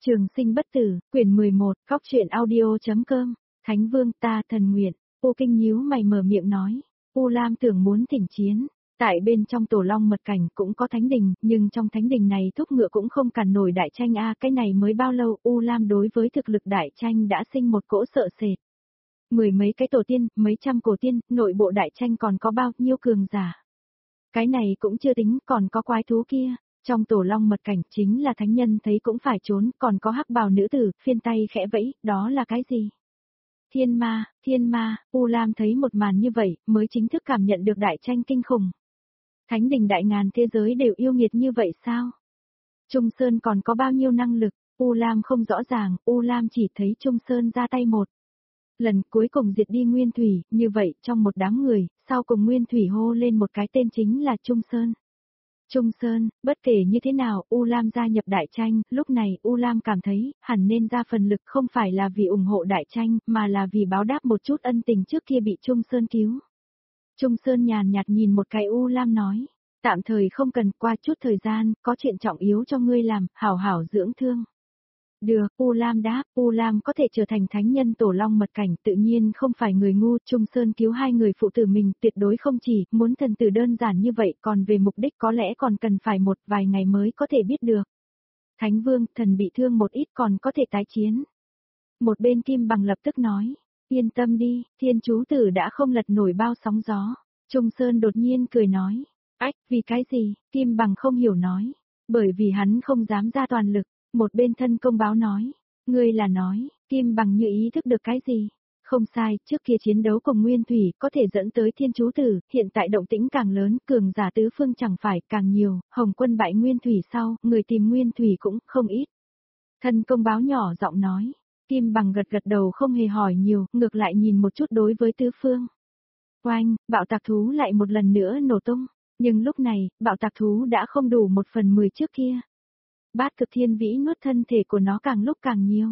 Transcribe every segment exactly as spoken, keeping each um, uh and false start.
Trường sinh bất tử, quyển mười một, Góc truyện audio.com, Thánh Vương ta thần nguyện, U Kinh nhíu mày mở miệng nói, U Lam tưởng muốn thỉnh chiến, tại bên trong tổ long mật cảnh cũng có thánh đình, nhưng trong thánh đình này thúc ngựa cũng không cản nổi đại tranh a cái này mới bao lâu U Lam đối với thực lực đại tranh đã sinh một cỗ sợ sệt. Mười mấy cái tổ tiên, mấy trăm cổ tiên, nội bộ đại tranh còn có bao nhiêu cường giả. Cái này cũng chưa tính, còn có quái thú kia. Trong tổ long mật cảnh chính là thánh nhân thấy cũng phải trốn, còn có hắc bào nữ tử, phiên tay khẽ vẫy, đó là cái gì? Thiên ma, thiên ma, U Lam thấy một màn như vậy, mới chính thức cảm nhận được đại tranh kinh khủng. Thánh đình đại ngàn thế giới đều yêu nghiệt như vậy sao? Trung Sơn còn có bao nhiêu năng lực, U Lam không rõ ràng, U Lam chỉ thấy Trung Sơn ra tay một. Lần cuối cùng diệt đi Nguyên Thủy, như vậy trong một đám người, sau cùng Nguyên Thủy hô lên một cái tên chính là Trung Sơn. Trung Sơn, bất kể như thế nào, U Lam gia nhập đại tranh, lúc này U Lam cảm thấy, hẳn nên ra phần lực không phải là vì ủng hộ đại tranh, mà là vì báo đáp một chút ân tình trước kia bị Trung Sơn cứu. Trung Sơn nhàn nhạt nhìn một cái U Lam nói, tạm thời không cần, qua chút thời gian, có chuyện trọng yếu cho ngươi làm, hảo hảo dưỡng thương. Được, U Lam đáp, U Lam có thể trở thành thánh nhân tổ long mật cảnh tự nhiên không phải người ngu, Trung Sơn cứu hai người phụ tử mình tuyệt đối không chỉ, muốn thần tử đơn giản như vậy còn về mục đích có lẽ còn cần phải một vài ngày mới có thể biết được. Thánh Vương, thần bị thương một ít còn có thể tái chiến. Một bên Kim Bằng lập tức nói, yên tâm đi, thiên chú tử đã không lật nổi bao sóng gió. Trung Sơn đột nhiên cười nói, ách, vì cái gì, Kim Bằng không hiểu nói, bởi vì hắn không dám ra toàn lực. Một bên thân công báo nói, ngươi là nói, Kim Bằng như ý thức được cái gì? Không sai, trước kia chiến đấu cùng Nguyên Thủy có thể dẫn tới thiên chú tử, hiện tại động tĩnh càng lớn, cường giả tứ phương chẳng phải càng nhiều, Hồng Quân bại Nguyên Thủy sau, người tìm Nguyên Thủy cũng không ít. Thân công báo nhỏ giọng nói, Kim Bằng gật gật đầu không hề hỏi nhiều, ngược lại nhìn một chút đối với tứ phương. Oanh, bạo tạc thú lại một lần nữa nổ tung, nhưng lúc này, bạo tạc thú đã không đủ một phần mười trước kia. Bát cực thiên vĩ nuốt thân thể của nó càng lúc càng nhiều.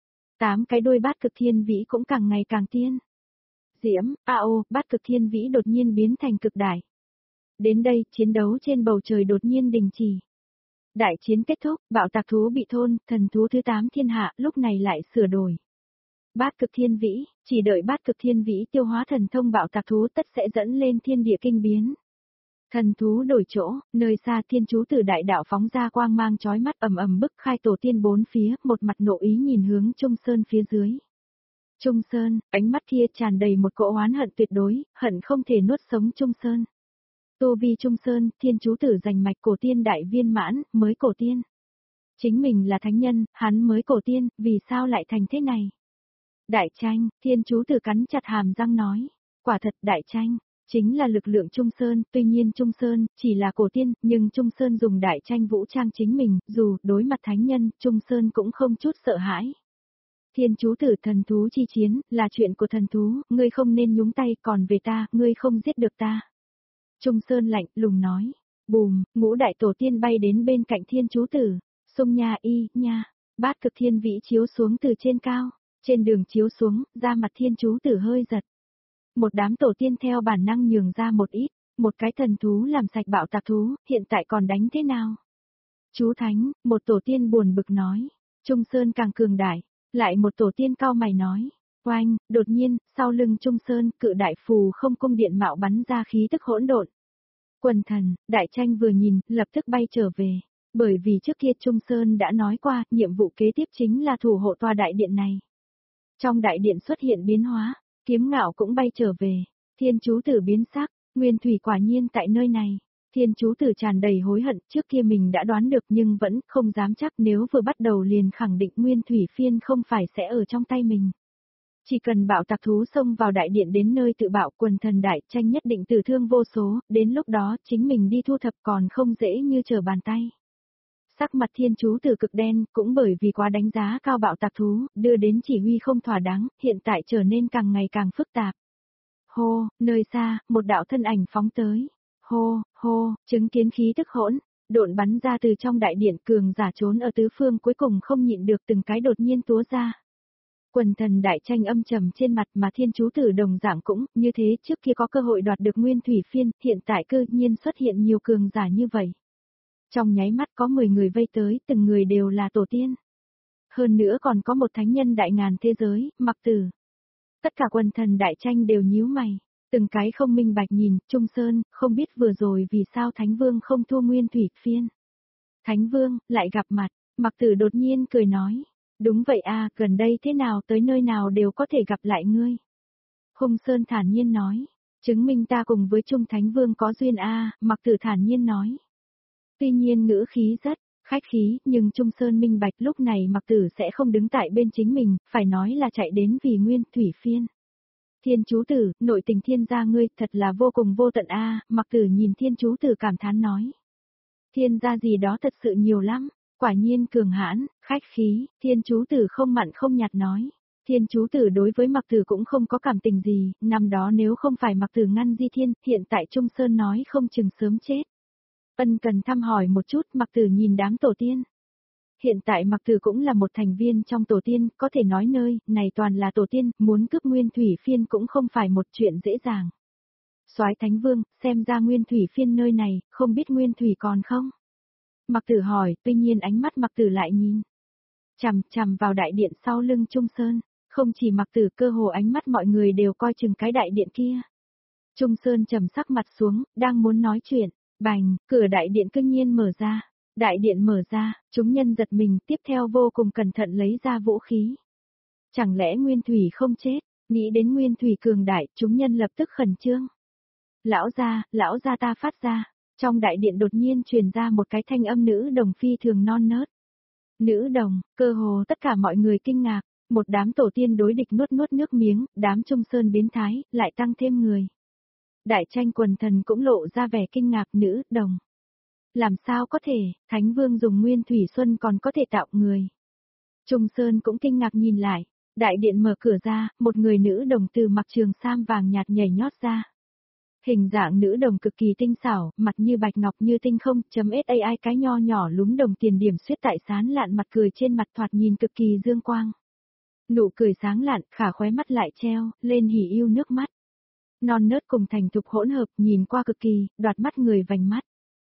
Tám cái đuôi bát cực thiên vĩ cũng càng ngày càng tiên. Diễm, a ô, bát cực thiên vĩ đột nhiên biến thành cực đại. Đến đây, chiến đấu trên bầu trời đột nhiên đình chỉ. Đại chiến kết thúc, bạo tạc thú bị thôn, thần thú thứ tám thiên hạ, lúc này lại sửa đổi. Bát cực thiên vĩ, chỉ đợi bát cực thiên vĩ tiêu hóa thần thông bạo tạc thú tất sẽ dẫn lên thiên địa kinh biến. Thần thú đổi chỗ, nơi xa thiên chú tử đại đạo phóng ra quang mang chói mắt ầm ầm bức khai tổ tiên bốn phía, một mặt nộ ý nhìn hướng Trung Sơn phía dưới. Trung Sơn, ánh mắt kia tràn đầy một cỗ oán hận tuyệt đối, hận không thể nuốt sống Trung Sơn. Tô vi Trung Sơn, thiên chú tử giành mạch cổ tiên đại viên mãn, mới cổ tiên. Chính mình là thánh nhân, hắn mới cổ tiên, vì sao lại thành thế này? Đại tranh, thiên chú tử cắn chặt hàm răng nói, quả thật đại tranh. Chính là lực lượng Trung Sơn, tuy nhiên Trung Sơn chỉ là cổ tiên, nhưng Trung Sơn dùng đại tranh vũ trang chính mình, dù đối mặt thánh nhân, Trung Sơn cũng không chút sợ hãi. Thiên chú tử thần thú chi chiến, là chuyện của thần thú, ngươi không nên nhúng tay, còn về ta, ngươi không giết được ta. Trung Sơn lạnh lùng nói, bùm, ngũ đại tổ tiên bay đến bên cạnh thiên chú tử, xung nha y, nha, bát cực thiên vĩ chiếu xuống từ trên cao, trên đường chiếu xuống, da mặt thiên chú tử hơi giật. Một đám tổ tiên theo bản năng nhường ra một ít, một cái thần thú làm sạch bạo tạc thú, hiện tại còn đánh thế nào? Chú Thánh, một tổ tiên buồn bực nói, Trung Sơn càng cường đại, lại một tổ tiên cao mày nói, oanh, đột nhiên, sau lưng Trung Sơn, cự đại phù không cung điện mạo bắn ra khí tức hỗn độn. Quần thần, đại tranh vừa nhìn, lập tức bay trở về, bởi vì trước kia Trung Sơn đã nói qua, nhiệm vụ kế tiếp chính là thủ hộ tòa đại điện này. Trong đại điện xuất hiện biến hóa. Kiếm Ngạo cũng bay trở về, thiên chú tử biến sắc, Nguyên Thủy quả nhiên tại nơi này. Thiên chú tử tràn đầy hối hận, trước kia mình đã đoán được nhưng vẫn không dám chắc nếu vừa bắt đầu liền khẳng định Nguyên Thủy phiên không phải sẽ ở trong tay mình. Chỉ cần bạo tạc thú xông vào đại điện đến nơi tự bạo quần thần đại tranh nhất định tử thương vô số, đến lúc đó chính mình đi thu thập còn không dễ như trở bàn tay. Sắc mặt thiên chú tử cực đen, cũng bởi vì quá đánh giá cao bạo tạc thú, đưa đến chỉ huy không thỏa đáng, hiện tại trở nên càng ngày càng phức tạp. Hô, nơi xa, một đạo thân ảnh phóng tới. Hô, hô, chứng kiến khí tức hỗn, độn bắn ra từ trong đại điện cường giả trốn ở tứ phương cuối cùng không nhịn được từng cái đột nhiên túa ra. Quần thần đại tranh âm trầm trên mặt mà thiên chú tử đồng dạng cũng, như thế trước kia có cơ hội đoạt được Nguyên Thủy phiên, hiện tại cơ nhiên xuất hiện nhiều cường giả như vậy. Trong nháy mắt có mười người vây tới, từng người đều là tổ tiên. Hơn nữa còn có một thánh nhân đại ngàn thế giới, Mặc Tử. Tất cả quần thần đại tranh đều nhíu mày, từng cái không minh bạch nhìn, Trung Sơn, không biết vừa rồi vì sao Thánh Vương không thua Nguyên Thủy Phiên. Thánh Vương, lại gặp mặt, Mặc Tử đột nhiên cười nói, đúng vậy a, gần đây thế nào tới nơi nào đều có thể gặp lại ngươi. Hùng Sơn thản nhiên nói, chứng minh ta cùng với Trung Thánh Vương có duyên a, Mặc Tử thản nhiên nói. Tuy nhiên ngữ khí rất khách khí, nhưng Trung Sơn minh bạch lúc này Mặc Tử sẽ không đứng tại bên chính mình, phải nói là chạy đến vì Nguyên Thủy Phiên. Thiên chú tử, nội tình thiên gia ngươi thật là vô cùng vô tận a, Mặc Tử nhìn thiên chú tử cảm thán nói. Thiên gia gì đó thật sự nhiều lắm, quả nhiên cường hãn, khách khí, thiên chú tử không mặn không nhạt nói. Thiên chú tử đối với Mặc Tử cũng không có cảm tình gì, năm đó nếu không phải Mặc Tử ngăn Di Thiên, hiện tại Trung Sơn nói không chừng sớm chết. Ân cần thăm hỏi một chút, Mặc Tử nhìn đám tổ tiên. Hiện tại Mặc Tử cũng là một thành viên trong tổ tiên, có thể nói nơi này toàn là tổ tiên, muốn cướp Nguyên Thủy Phiên cũng không phải một chuyện dễ dàng. Soái Thánh Vương, xem ra Nguyên Thủy Phiên nơi này, không biết Nguyên Thủy còn không? Mặc Tử hỏi, tuy nhiên ánh mắt Mặc Tử lại nhìn chằm chằm vào đại điện sau lưng Trung Sơn, không chỉ Mặc Tử, cơ hồ ánh mắt mọi người đều coi chừng cái đại điện kia. Trung Sơn trầm sắc mặt xuống, đang muốn nói chuyện, bành, cửa đại điện cương nhiên mở ra. Đại điện mở ra, chúng nhân giật mình, tiếp theo vô cùng cẩn thận lấy ra vũ khí. Chẳng lẽ Nguyên Thủy không chết? Nghĩ đến Nguyên Thủy cường đại, chúng nhân lập tức khẩn trương. Lão gia, lão gia ta phát ra. Trong đại điện đột nhiên truyền ra một cái thanh âm nữ đồng phi thường non nớt. Nữ đồng, cơ hồ tất cả mọi người kinh ngạc, một đám tổ tiên đối địch nuốt nuốt nước miếng, đám Trung Sơn biến thái, lại tăng thêm người. Đại tranh quần thần cũng lộ ra vẻ kinh ngạc, nữ đồng. Làm sao có thể, Thánh Vương dùng Nguyên Thủy Xuân còn có thể tạo người. Trung Sơn cũng kinh ngạc nhìn lại, đại điện mở cửa ra, một người nữ đồng từ mặc trường sam vàng nhạt nhảy nhót ra. Hình dạng nữ đồng cực kỳ tinh xảo, mặt như bạch ngọc như tinh không, chấm sai cái nho nhỏ lúm đồng tiền điểm xuyết tại sán lạn mặt cười trên mặt thoạt nhìn cực kỳ dương quang. Nụ cười sáng lạn, khả khóe mắt lại treo, lên hỉ yêu nước mắt. Non nớt cùng thành thục hỗn hợp, nhìn qua cực kỳ, đoạt mắt người vành mắt.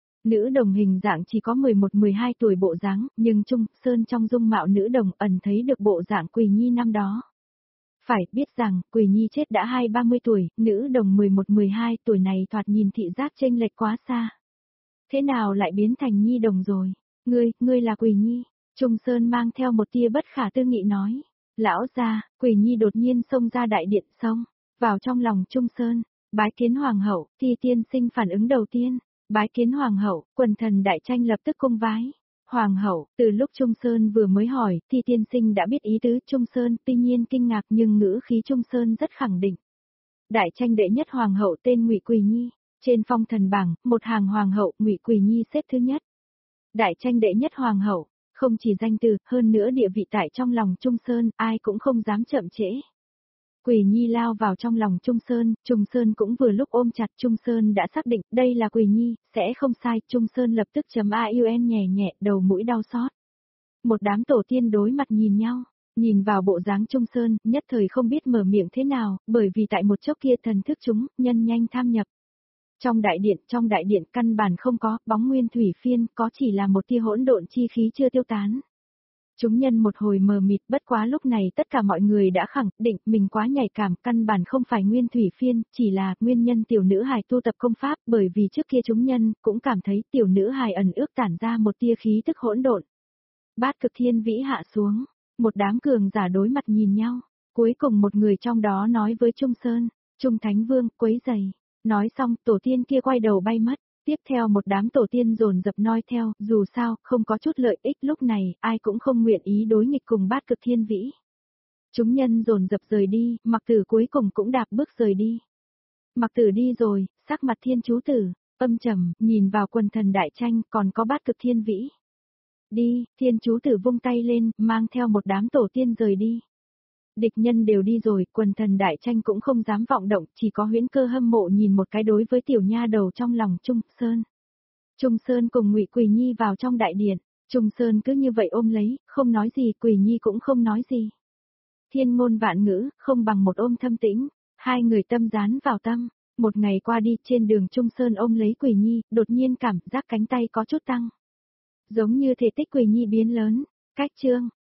Nữ đồng hình dạng chỉ có mười một mười hai tuổi bộ dáng, nhưng Trung Sơn trong dung mạo nữ đồng ẩn thấy được bộ dạng Quỳ Nhi năm đó. Phải biết rằng, Quỳ Nhi chết đã hai ba mươi tuổi, nữ đồng mười một mười hai tuổi này thoạt nhìn thị giác chênh lệch quá xa. Thế nào lại biến thành Nhi đồng rồi? Ngươi, ngươi là Quỳ Nhi. Trung Sơn mang theo một tia bất khả tư nghị nói. Lão gia, Quỳ Nhi đột nhiên xông ra đại điện xông, vào trong lòng Trung Sơn, bái kiến hoàng hậu, Thi tiên sinh phản ứng đầu tiên. Bái kiến hoàng hậu, quần thần đại tranh lập tức cung vái. Hoàng hậu, từ lúc Trung Sơn vừa mới hỏi, thì tiên sinh đã biết ý tứ Trung Sơn, tuy nhiên kinh ngạc nhưng ngữ khí Trung Sơn rất khẳng định. Đại tranh đệ nhất hoàng hậu tên Ngụy Quỳ Nhi, trên phong thần bảng, một hàng hoàng hậu Ngụy Quỳ Nhi xếp thứ nhất. Đại tranh đệ nhất hoàng hậu, không chỉ danh từ, hơn nữa địa vị tại trong lòng Trung Sơn, ai cũng không dám chậm trễ. Quỳ Nhi lao vào trong lòng Trung Sơn, Trung Sơn cũng vừa lúc ôm chặt, Trung Sơn đã xác định đây là Quỳ Nhi, sẽ không sai, Trung Sơn lập tức chấm a u n nhẹ nhẹ, đầu mũi đau xót. Một đám tổ tiên đối mặt nhìn nhau, nhìn vào bộ dáng Trung Sơn, nhất thời không biết mở miệng thế nào, bởi vì tại một chốc kia thần thức chúng, nhân nhanh tham nhập. Trong đại điện, trong đại điện căn bản không có, bóng Nguyên Thủy Phiên, có chỉ là một tia hỗn độn chi khí chưa tiêu tán. Chúng nhân một hồi mờ mịt, bất quá lúc này tất cả mọi người đã khẳng định mình quá nhạy cảm, căn bản không phải Nguyên Thủy Phiên, chỉ là nguyên nhân tiểu nữ hài tu tập công pháp, bởi vì trước kia chúng nhân cũng cảm thấy tiểu nữ hài ẩn ước tản ra một tia khí tức hỗn độn. Bát cực thiên vĩ hạ xuống, một đám cường giả đối mặt nhìn nhau, cuối cùng một người trong đó nói với Trung Sơn, Trung Thánh Vương, quấy giày. Nói xong, tổ tiên kia quay đầu bay mất. Tiếp theo một đám tổ tiên dồn dập noi theo, dù sao, không có chút lợi ích lúc này, ai cũng không nguyện ý đối nghịch cùng bát cực thiên vĩ. Chúng nhân dồn dập rời đi, Mặc Tử cuối cùng cũng đạp bước rời đi. Mặc Tử đi rồi, sắc mặt thiên chú tử, âm trầm, nhìn vào quần thần đại tranh, còn có bát cực thiên vĩ. Đi, thiên chú tử vung tay lên, mang theo một đám tổ tiên rời đi. Địch nhân đều đi rồi, quần thần đại tranh cũng không dám vọng động, chỉ có Huyễn Cơ hâm mộ nhìn một cái đối với tiểu nha đầu trong lòng Trung Sơn. Trung Sơn cùng Ngụy Quỳ Nhi vào trong đại điện, Trung Sơn cứ như vậy ôm lấy, không nói gì, Quỳ Nhi cũng không nói gì. Thiên ngôn vạn ngữ, không bằng một ôm thâm tĩnh, hai người tâm dán vào tâm. Một ngày qua đi, trên đường Trung Sơn ôm lấy Quỳ Nhi, đột nhiên cảm giác cánh tay có chút tăng. Giống như thể tích Quỳ Nhi biến lớn, cách chương.